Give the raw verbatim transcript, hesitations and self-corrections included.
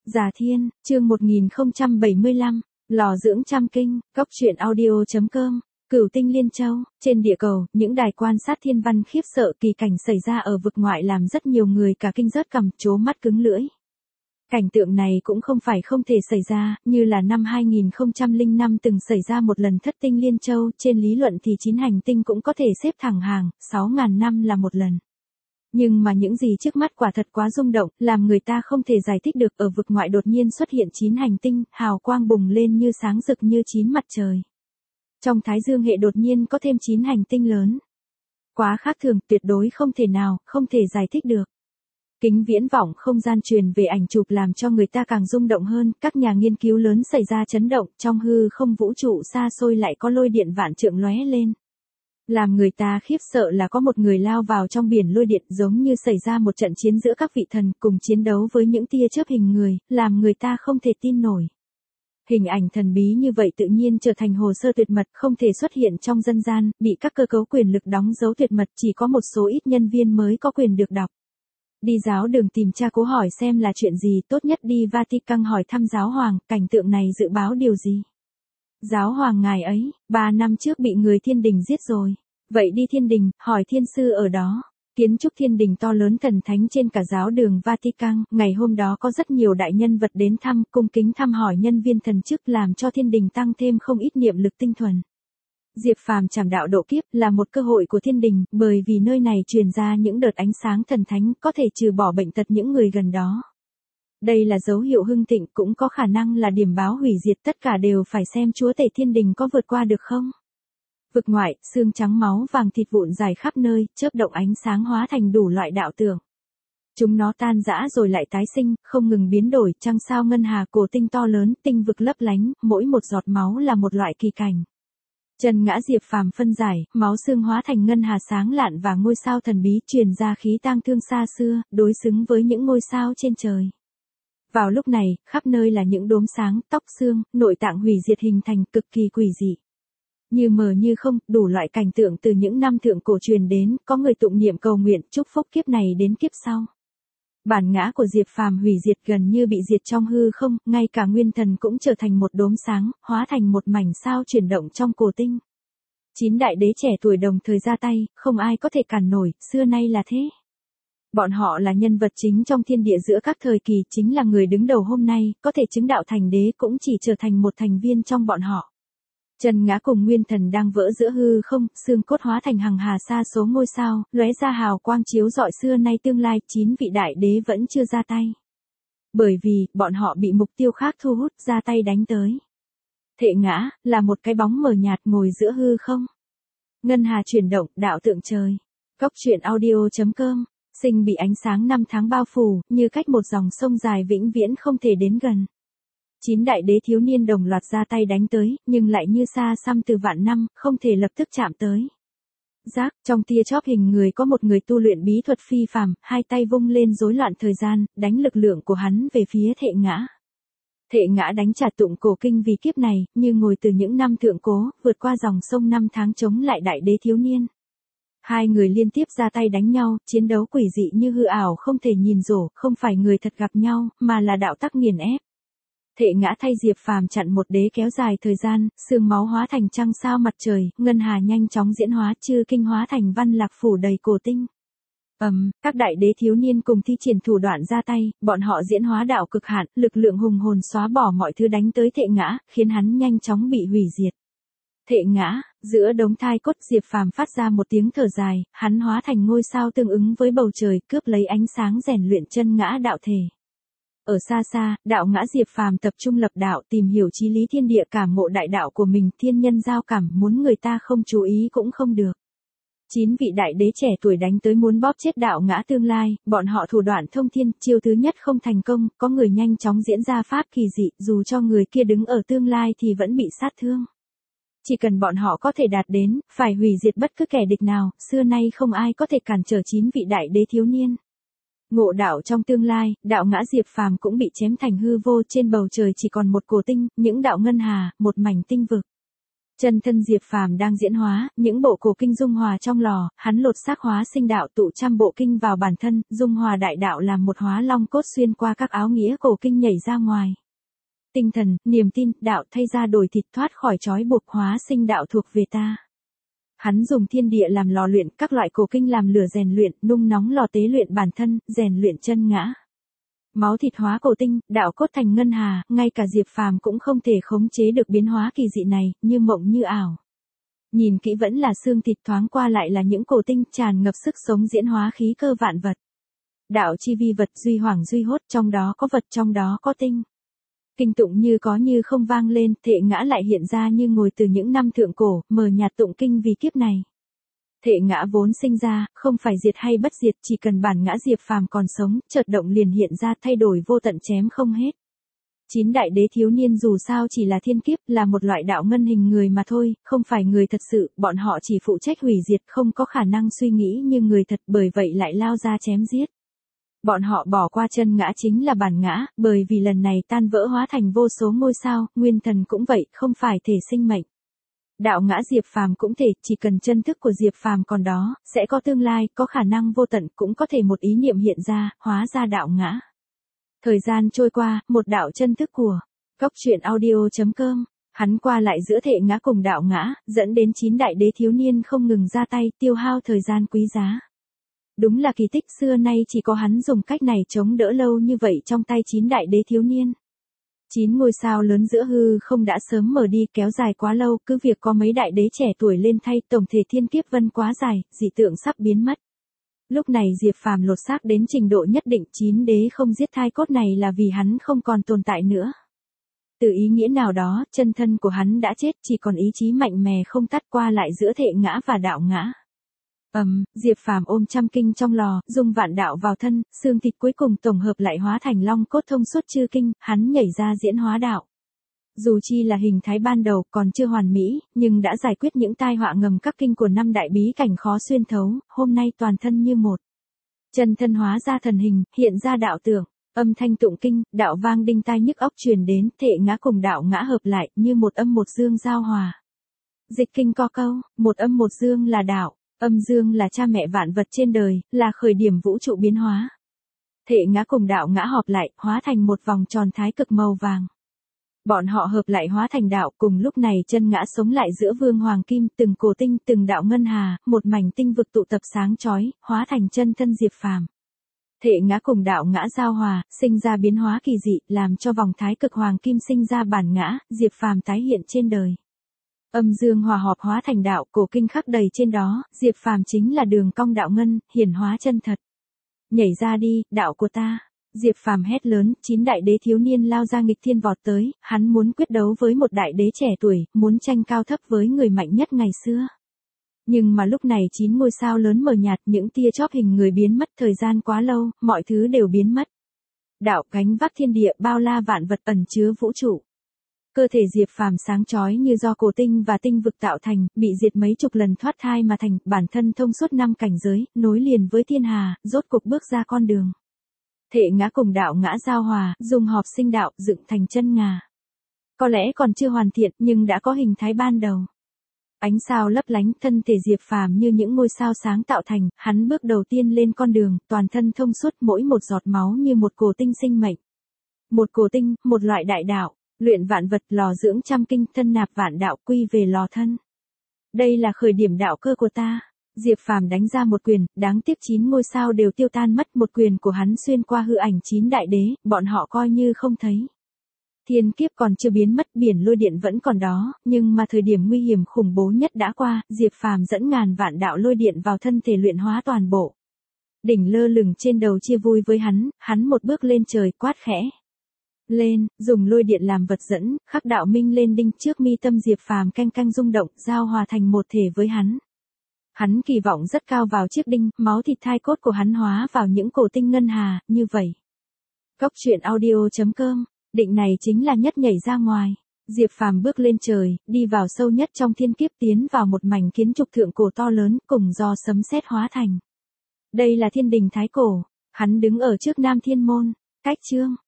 Già Thiên, chương một nghìn không trăm bảy mươi lăm, lò dưỡng trăm kinh, cóc truyện audio.com, Cửu tinh Liên Châu, trên địa cầu, những đài quan sát thiên văn khiếp sợ kỳ cảnh xảy ra ở vực ngoại làm rất nhiều người cả kinh rớt cằm, trố mắt cứng lưỡi. Cảnh tượng này cũng không phải không thể xảy ra, như là năm hai nghìn không trăm lẻ năm từng xảy ra một lần thất tinh Liên Châu, trên lý luận thì chín hành tinh cũng có thể xếp thẳng hàng, sáu ngàn năm là một lần. Nhưng mà những gì trước mắt quả thật quá rung động, làm người ta không thể giải thích được. Ở vực ngoại đột nhiên xuất hiện chín hành tinh, hào quang bùng lên như sáng rực như chín mặt trời. Trong Thái Dương hệ đột nhiên có thêm chín hành tinh lớn. Quá khác thường, tuyệt đối không thể nào, không thể giải thích được. Kính viễn vọng không gian truyền về ảnh chụp làm cho người ta càng rung động hơn, các nhà nghiên cứu lớn xảy ra chấn động, trong hư không vũ trụ xa xôi lại có lôi điện vạn trượng lóe lên. Làm người ta khiếp sợ là có một người lao vào trong biển lôi điện, giống như xảy ra một trận chiến giữa các vị thần cùng chiến đấu với những tia chớp hình người, làm người ta không thể tin nổi. Hình ảnh thần bí như vậy tự nhiên trở thành hồ sơ tuyệt mật, không thể xuất hiện trong dân gian, bị các cơ cấu quyền lực đóng dấu tuyệt mật, chỉ có một số ít nhân viên mới có quyền được đọc. Đi giáo đường tìm tra cố hỏi xem là chuyện gì, tốt nhất đi Vatican hỏi thăm giáo hoàng, cảnh tượng này dự báo điều gì. Giáo hoàng ngài ấy, ba năm trước bị người thiên đình giết rồi. Vậy đi thiên đình, hỏi thiên sư ở đó. Kiến trúc thiên đình to lớn thần thánh trên cả giáo đường Vatican, ngày hôm đó có rất nhiều đại nhân vật đến thăm, cung kính thăm hỏi nhân viên thần chức, làm cho thiên đình tăng thêm không ít niệm lực tinh thuần. Diệp Phàm trảm đạo độ kiếp là một cơ hội của thiên đình, bởi vì nơi này truyền ra những đợt ánh sáng thần thánh có thể trừ bỏ bệnh tật những người gần đó. Đây là dấu hiệu hưng thịnh, cũng có khả năng là điểm báo hủy diệt, tất cả đều phải xem chúa tể thiên đình có vượt qua được không. Vực ngoại, xương trắng máu vàng thịt vụn dài khắp nơi, chớp động ánh sáng hóa thành đủ loại đạo tượng. Chúng nó tan rã rồi lại tái sinh, không ngừng biến đổi, trăng sao ngân hà, cổ tinh to lớn, tinh vực lấp lánh, mỗi một giọt máu là một loại kỳ cảnh. Chân ngã Diệp Phàm phân giải, máu xương hóa thành ngân hà sáng lạn và ngôi sao thần bí truyền ra khí tang thương xa xưa, đối xứng với những ngôi sao trên trời. Vào lúc này, khắp nơi là những đốm sáng, tóc xương, nội tạng hủy diệt hình thành cực kỳ quỷ dị. Như mờ như không, đủ loại cảnh tượng từ những năm thượng cổ truyền đến, có người tụng niệm cầu nguyện, chúc phúc kiếp này đến kiếp sau. Bản ngã của Diệp Phàm hủy diệt gần như bị diệt trong hư không, ngay cả nguyên thần cũng trở thành một đốm sáng, hóa thành một mảnh sao chuyển động trong cổ tinh. Chín đại đế trẻ tuổi đồng thời ra tay, không ai có thể cản nổi, xưa nay là thế. Bọn họ là nhân vật chính trong thiên địa giữa các thời kỳ, chính là người đứng đầu hôm nay, có thể chứng đạo thành đế cũng chỉ trở thành một thành viên trong bọn họ. Chân ngã cùng nguyên thần đang vỡ giữa hư không, xương cốt hóa thành hằng hà sa số ngôi sao, lóe ra hào quang chiếu rọi xưa nay tương lai, chín vị đại đế vẫn chưa ra tay. Bởi vì, bọn họ bị mục tiêu khác thu hút ra tay đánh tới. Thệ ngã, là một cái bóng mờ nhạt ngồi giữa hư không. Ngân hà chuyển động, đạo tượng trời. Cóc truyện audio.com, sinh bị ánh sáng năm tháng bao phủ, như cách một dòng sông dài vĩnh viễn không thể đến gần. Chín đại đế thiếu niên đồng loạt ra tay đánh tới, nhưng lại như xa xăm từ vạn năm, không thể lập tức chạm tới. Giác, trong tia chóp hình người có một người tu luyện bí thuật phi phàm, hai tay vung lên rối loạn thời gian, đánh lực lượng của hắn về phía thệ ngã. Thệ ngã đánh trả tụng cổ kinh vì kiếp này, như ngồi từ những năm thượng cố, vượt qua dòng sông năm tháng chống lại đại đế thiếu niên. Hai người liên tiếp ra tay đánh nhau, chiến đấu quỷ dị như hư ảo không thể nhìn rổ, không phải người thật gặp nhau, mà là đạo tắc nghiền ép. Thệ ngã thay Diệp Phàm chặn một đế kéo dài thời gian, xương máu hóa thành trăng sao mặt trời, ngân hà nhanh chóng diễn hóa, chư kinh hóa thành văn lạc phủ đầy cổ tinh. Ầm, um, các đại đế thiếu niên cùng thi triển thủ đoạn ra tay, bọn họ diễn hóa đạo cực hạn, lực lượng hùng hồn xóa bỏ mọi thứ đánh tới thệ ngã, khiến hắn nhanh chóng bị hủy diệt. Thệ ngã, giữa đống thai cốt, Diệp Phàm phát ra một tiếng thở dài, hắn hóa thành ngôi sao tương ứng với bầu trời, cướp lấy ánh sáng rèn luyện chân ngã đạo thể. Ở xa xa, đạo ngã Diệp Phàm tập trung lập đạo, tìm hiểu chí lý thiên địa, cảm ngộ đại đạo của mình, thiên nhân giao cảm, muốn người ta không chú ý cũng không được. Chín vị đại đế trẻ tuổi đánh tới muốn bóp chết đạo ngã tương lai, bọn họ thủ đoạn thông thiên, chiêu thứ nhất không thành công, có người nhanh chóng diễn ra pháp kỳ dị, dù cho người kia đứng ở tương lai thì vẫn bị sát thương. Chỉ cần bọn họ có thể đạt đến, phải hủy diệt bất cứ kẻ địch nào, xưa nay không ai có thể cản trở chín vị đại đế thiếu niên. Ngộ đạo trong tương lai, đạo ngã Diệp Phàm cũng bị chém thành hư vô, trên bầu trời chỉ còn một cổ tinh, những đạo ngân hà, một mảnh tinh vực. Chân thân Diệp Phàm đang diễn hóa, những bộ cổ kinh dung hòa trong lò, hắn lột xác hóa sinh đạo tụ trăm bộ kinh vào bản thân, dung hòa đại đạo làm một hóa long cốt xuyên qua các áo nghĩa cổ kinh nhảy ra ngoài. Tinh thần, niềm tin, đạo thay ra đổi thịt thoát khỏi trói buộc hóa sinh đạo thuộc về ta. Hắn dùng thiên địa làm lò luyện, các loại cổ kinh làm lửa rèn luyện, nung nóng lò tế luyện bản thân, rèn luyện chân ngã. Máu thịt hóa cổ tinh, đạo cốt thành ngân hà, ngay cả Diệp Phàm cũng không thể khống chế được biến hóa kỳ dị này, như mộng như ảo. Nhìn kỹ vẫn là xương thịt, thoáng qua lại là những cổ tinh tràn ngập sức sống diễn hóa khí cơ vạn vật. Đạo chi vi vật duy hoàng duy hốt, trong đó có vật, trong đó có tinh. Kinh tụng như có như không vang lên, Thệ Ngã lại hiện ra như ngồi từ những năm thượng cổ, mờ nhạt tụng kinh vì kiếp này. Thệ Ngã vốn sinh ra, không phải diệt hay bất diệt, chỉ cần bản ngã Diệp Phàm còn sống, chợt động liền hiện ra thay đổi vô tận chém không hết. Chín đại đế thiếu niên dù sao chỉ là thiên kiếp, là một loại đạo ngân hình người mà thôi, không phải người thật sự, bọn họ chỉ phụ trách hủy diệt, không có khả năng suy nghĩ như người thật, bởi vậy lại lao ra chém giết. Bọn họ bỏ qua chân ngã chính là bản ngã, bởi vì lần này tan vỡ hóa thành vô số ngôi sao, nguyên thần cũng vậy, không phải thể sinh mệnh. Đạo ngã Diệp Phàm cũng thể, chỉ cần chân thức của Diệp Phàm còn đó, sẽ có tương lai, có khả năng vô tận, cũng có thể một ý niệm hiện ra, hóa ra đạo ngã. Thời gian trôi qua, một đạo chân thức của Cốc Truyện Audio chấm com, hắn qua lại giữa Thệ Ngã cùng đạo ngã, dẫn đến chín đại đế thiếu niên không ngừng ra tay, tiêu hao thời gian quý giá. Đúng là kỳ tích, xưa nay chỉ có hắn dùng cách này chống đỡ lâu như vậy trong tay chín đại đế thiếu niên. Chín ngôi sao lớn giữa hư không đã sớm mở đi, kéo dài quá lâu, cứ việc có mấy đại đế trẻ tuổi lên thay, tổng thể thiên kiếp vân quá dài, dị tượng sắp biến mất. Lúc này Diệp Phàm lột xác đến trình độ nhất định, chín đế không giết thai cốt này là vì hắn không còn tồn tại nữa. Từ ý nghĩa nào đó, chân thân của hắn đã chết, chỉ còn ý chí mạnh mẽ không tắt qua lại giữa Thệ Ngã và đạo ngã. Ầm, um, Diệp Phàm ôm trăm kinh trong lò, dung vạn đạo vào thân, xương thịt cuối cùng tổng hợp lại hóa thành long cốt thông suốt chư kinh, hắn nhảy ra diễn hóa đạo. Dù chi là hình thái ban đầu còn chưa hoàn mỹ, nhưng đã giải quyết những tai họa ngầm các kinh của năm đại bí cảnh khó xuyên thấu, hôm nay toàn thân như một. Chân thân hóa ra thần hình, hiện ra đạo tưởng, âm thanh tụng kinh, đạo vang đinh tai nhức óc truyền đến, Thệ Ngã cùng đạo ngã hợp lại, như một âm một dương giao hòa. Dịch kinh co câu, một âm một dương là đạo. Âm dương là cha mẹ vạn vật trên đời, là khởi điểm vũ trụ biến hóa. Thệ Ngã cùng đạo ngã hợp lại, hóa thành một vòng tròn thái cực màu vàng. Bọn họ hợp lại hóa thành đạo, cùng lúc này chân ngã sống lại giữa vương hoàng kim, từng cổ tinh, từng đạo ngân hà, một mảnh tinh vực tụ tập sáng chói, hóa thành chân thân Diệp Phàm. Thệ Ngã cùng đạo ngã giao hòa, sinh ra biến hóa kỳ dị, làm cho vòng thái cực hoàng kim sinh ra bản ngã, Diệp Phàm tái hiện trên đời. Âm dương hòa hợp hóa thành đạo, cổ kinh khắc đầy trên đó, Diệp Phàm chính là đường cong đạo ngân, hiển hóa chân thật. Nhảy ra đi, đạo của ta. Diệp Phàm hét lớn, chín đại đế thiếu niên lao ra nghịch thiên vọt tới, hắn muốn quyết đấu với một đại đế trẻ tuổi, muốn tranh cao thấp với người mạnh nhất ngày xưa. Nhưng mà lúc này chín ngôi sao lớn mờ nhạt, những tia chóp hình người biến mất, thời gian quá lâu, mọi thứ đều biến mất. Đạo gánh vác thiên địa, bao la vạn vật ẩn chứa vũ trụ. Cơ thể Diệp Phàm sáng chói như do cổ tinh và tinh vực tạo thành, bị diệt mấy chục lần thoát thai mà thành, bản thân thông suốt năm cảnh giới, nối liền với thiên hà, rốt cục bước ra con đường. Thệ Ngã cùng đạo ngã giao hòa, dùng hợp sinh đạo, dựng thành chân ngà. Có lẽ còn chưa hoàn thiện, nhưng đã có hình thái ban đầu. Ánh sao lấp lánh, thân thể Diệp Phàm như những ngôi sao sáng tạo thành, hắn bước đầu tiên lên con đường, toàn thân thông suốt, mỗi một giọt máu như một cổ tinh sinh mệnh. Một cổ tinh, một loại đại đạo. Luyện vạn vật, lò dưỡng trăm kinh, thân nạp vạn đạo, quy về lò thân. Đây là khởi điểm đạo cơ của ta. Diệp Phàm đánh ra một quyền, đáng tiếc chín ngôi sao đều tiêu tan mất, một quyền của hắn xuyên qua hư ảnh chín đại đế, bọn họ coi như không thấy. Thiên kiếp còn chưa biến mất, biển lôi điện vẫn còn đó, nhưng mà thời điểm nguy hiểm khủng bố nhất đã qua, Diệp Phàm dẫn ngàn vạn đạo lôi điện vào thân thể luyện hóa toàn bộ. Đỉnh lơ lửng trên đầu chia vui với hắn, hắn một bước lên trời quát khẽ. Lên, dùng lôi điện làm vật dẫn, khắc đạo minh lên đinh trước mi tâm Diệp Phàm canh canh rung động, giao hòa thành một thể với hắn. Hắn kỳ vọng rất cao vào chiếc đinh, máu thịt thai cốt của hắn hóa vào những cổ tinh ngân hà, như vậy. Cốc Truyện Audio chấm com, định này chính là nhất nhảy ra ngoài. Diệp Phàm bước lên trời, đi vào sâu nhất trong thiên kiếp, tiến vào một mảnh kiến trúc thượng cổ to lớn, cùng do sấm sét hóa thành. Đây là thiên đình thái cổ, hắn đứng ở trước Nam Thiên Môn, cách chương.